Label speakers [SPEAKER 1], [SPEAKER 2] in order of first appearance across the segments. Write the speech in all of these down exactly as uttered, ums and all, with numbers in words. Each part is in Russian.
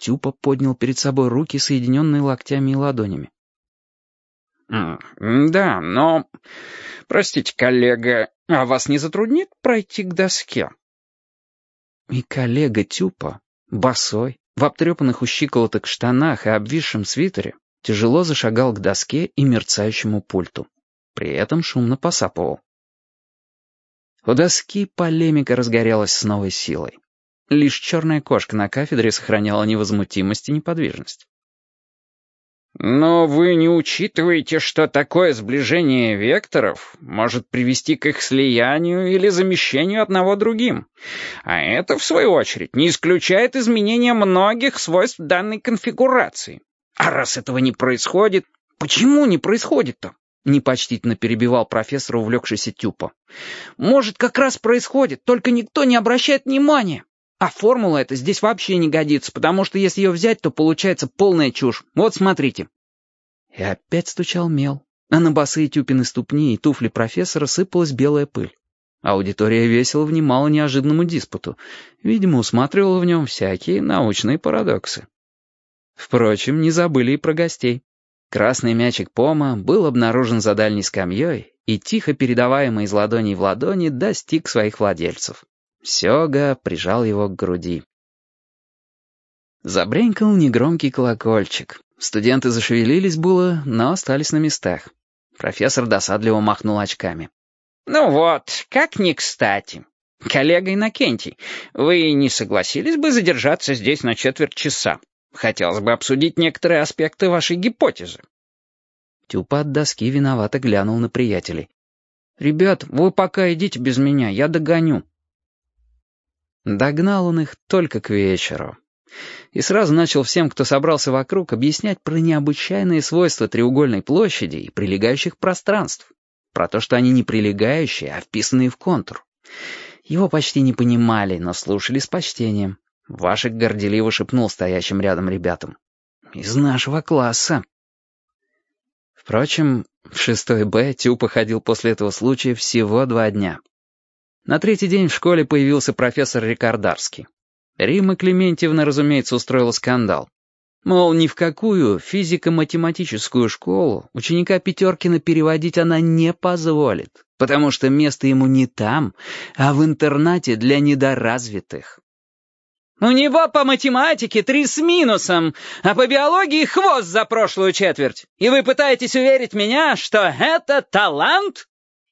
[SPEAKER 1] Тюпа поднял перед собой руки, соединенные локтями и ладонями.
[SPEAKER 2] М, «Да, но... Простите, коллега, а вас не затруднит пройти к доске?»
[SPEAKER 1] И коллега Тюпа, босой, в обтрепанных у щиколоток штанах и обвисшем свитере, тяжело зашагал к доске и мерцающему пульту. При этом шумно посапывал. У доски полемика разгорелась с новой силой. Лишь черная кошка на кафедре сохраняла невозмутимость и неподвижность.
[SPEAKER 2] «Но вы не учитываете, что такое сближение векторов может привести к их слиянию или замещению одного другим. А это, в свою очередь, не исключает изменения многих свойств данной конфигурации. А раз этого не происходит, почему не происходит-то?» Непочтительно перебивал профессор, увлекшийся Тюпа. «Может, как раз происходит, только никто не обращает внимания. А формула эта здесь вообще не годится, потому что если ее взять, то получается полная чушь. Вот смотрите». И опять стучал мел, а на босые Тюпины ступни и туфли профессора сыпалась белая пыль. Аудитория весело внимала неожиданному диспуту, видимо, усматривала в нем всякие научные парадоксы. Впрочем, не забыли и про гостей. Красный мячик Пома был обнаружен за дальней скамьей и, тихо передаваемый из ладони в ладони, достиг своих владельцев. Сёга прижал его к груди. Забренькал негромкий колокольчик. Студенты зашевелились было, но остались на местах. Профессор досадливо махнул очками. «Ну вот, как ни кстати. Коллега Иннокентий, вы не согласились бы задержаться здесь на четверть часа? Хотелось бы обсудить некоторые аспекты вашей гипотезы».
[SPEAKER 1] Тюпа от доски виновато глянул на приятелей. «Ребят, вы пока идите без меня, я догоню». Догнал он их только к вечеру. И сразу начал всем, кто собрался вокруг, объяснять про необычайные свойства треугольной площади и прилегающих пространств. Про то, что они не прилегающие, а вписанные в контур. Его почти не понимали, но слушали с почтением. Вашик горделиво шепнул стоящим рядом ребятам. «Из нашего класса». Впрочем, в шестой Б Тюпа ходил после этого случая всего два дня. На третий день в школе появился профессор Рикардарский. Римма Клементьевна, разумеется, устроила скандал. Мол, ни в какую физико-математическую школу ученика Пятеркина переводить она не позволит, потому что место ему не там, а в интернате для недоразвитых.
[SPEAKER 2] «У него по математике три с минусом, а по биологии хвост за прошлую четверть. И вы пытаетесь уверить меня, что это талант?»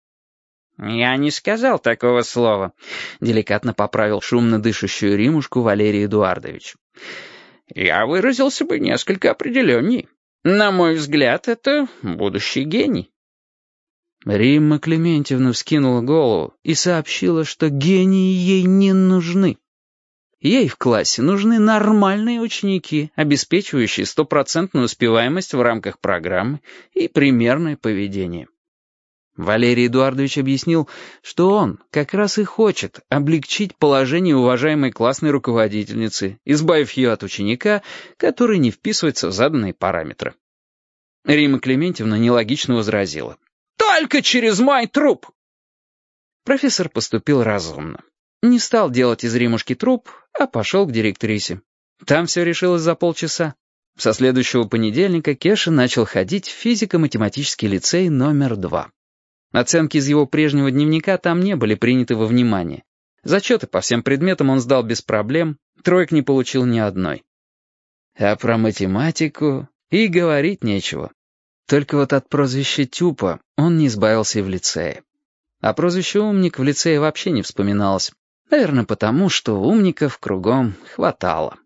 [SPEAKER 2] «Я не сказал такого слова», — деликатно поправил шумно дышащую Римушку Валерий Эдуардович. «Я выразился бы несколько определенней. На мой взгляд, это будущий гений».
[SPEAKER 1] Римма Клементьевна вскинула голову и сообщила, что гении ей не нужны. Ей в классе нужны нормальные ученики, обеспечивающие стопроцентную успеваемость в рамках программы и примерное поведение. Валерий Эдуардович объяснил, что он как раз и хочет облегчить положение уважаемой классной руководительницы, избавив ее от ученика, который не вписывается в заданные параметры. Римма Клементьевна нелогично возразила. «Только через мой труп!» Профессор поступил разумно. Не стал делать из Римушки труп, а пошел к директрисе. Там все решилось за полчаса. Со следующего понедельника Кеша начал ходить в физико-математический лицей номер два. Оценки из его прежнего дневника там не были приняты во внимание. Зачеты по всем предметам он сдал без проблем, троек не получил ни одной. А про математику и говорить нечего. Только вот от прозвища Тюпа он не избавился и в лицее. А прозвище «умник» в лицее вообще не вспоминалось. Наверное, потому, что умников кругом хватало.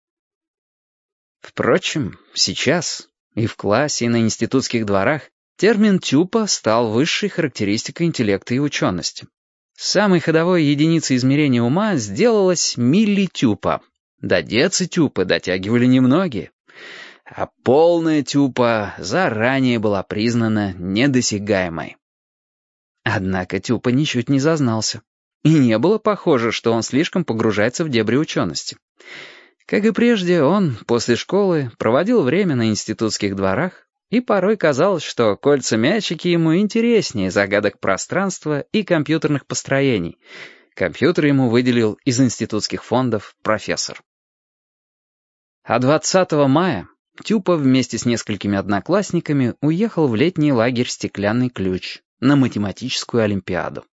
[SPEAKER 1] Впрочем, сейчас и в классе, и на институтских дворах термин «тюпа» стал высшей характеристикой интеллекта и учености. Самой ходовой единицей измерения ума сделалась миллитюпа. До децитюпы дотягивали немногие. А полная тюпа заранее была признана недосягаемой. Однако Тюпа ничуть не зазнался. И не было похоже, что он слишком погружается в дебри учености. Как и прежде, он после школы проводил время на институтских дворах, и порой казалось, что кольца-мячики ему интереснее загадок пространства и компьютерных построений. Компьютер ему выделил из институтских фондов профессор. А двадцатого мая Тюпа вместе с несколькими одноклассниками уехал в летний лагерь «Стеклянный ключ» на математическую олимпиаду.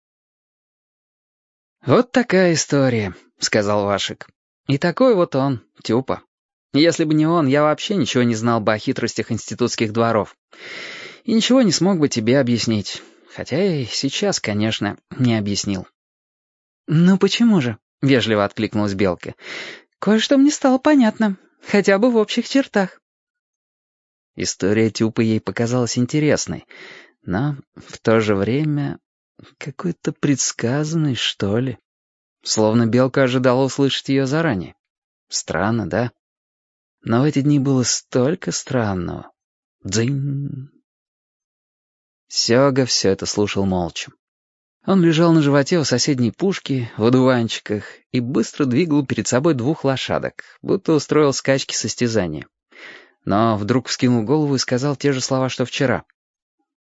[SPEAKER 1] «Вот такая история», — сказал Вашек. «И такой вот он, Тюпа. Если бы не он, я вообще ничего не знал бы о хитростях институтских дворов. И ничего не смог бы тебе объяснить. Хотя и сейчас, конечно, не объяснил». «Ну почему же?» — вежливо откликнулась Белка. «Кое-что мне стало понятно, хотя бы в общих чертах». История Тюпы ей показалась интересной, но в то же время какой-то предсказанной, что ли. Словно Белка ожидала услышать ее заранее. Странно, да? Но в эти дни было столько странного. Дзынь. Сёга все это слушал молча. Он лежал на животе у соседней пушки, в одуванчиках, и быстро двигал перед собой двух лошадок, будто устроил скачки состязания. Но вдруг вскинул голову и сказал те же слова, что вчера.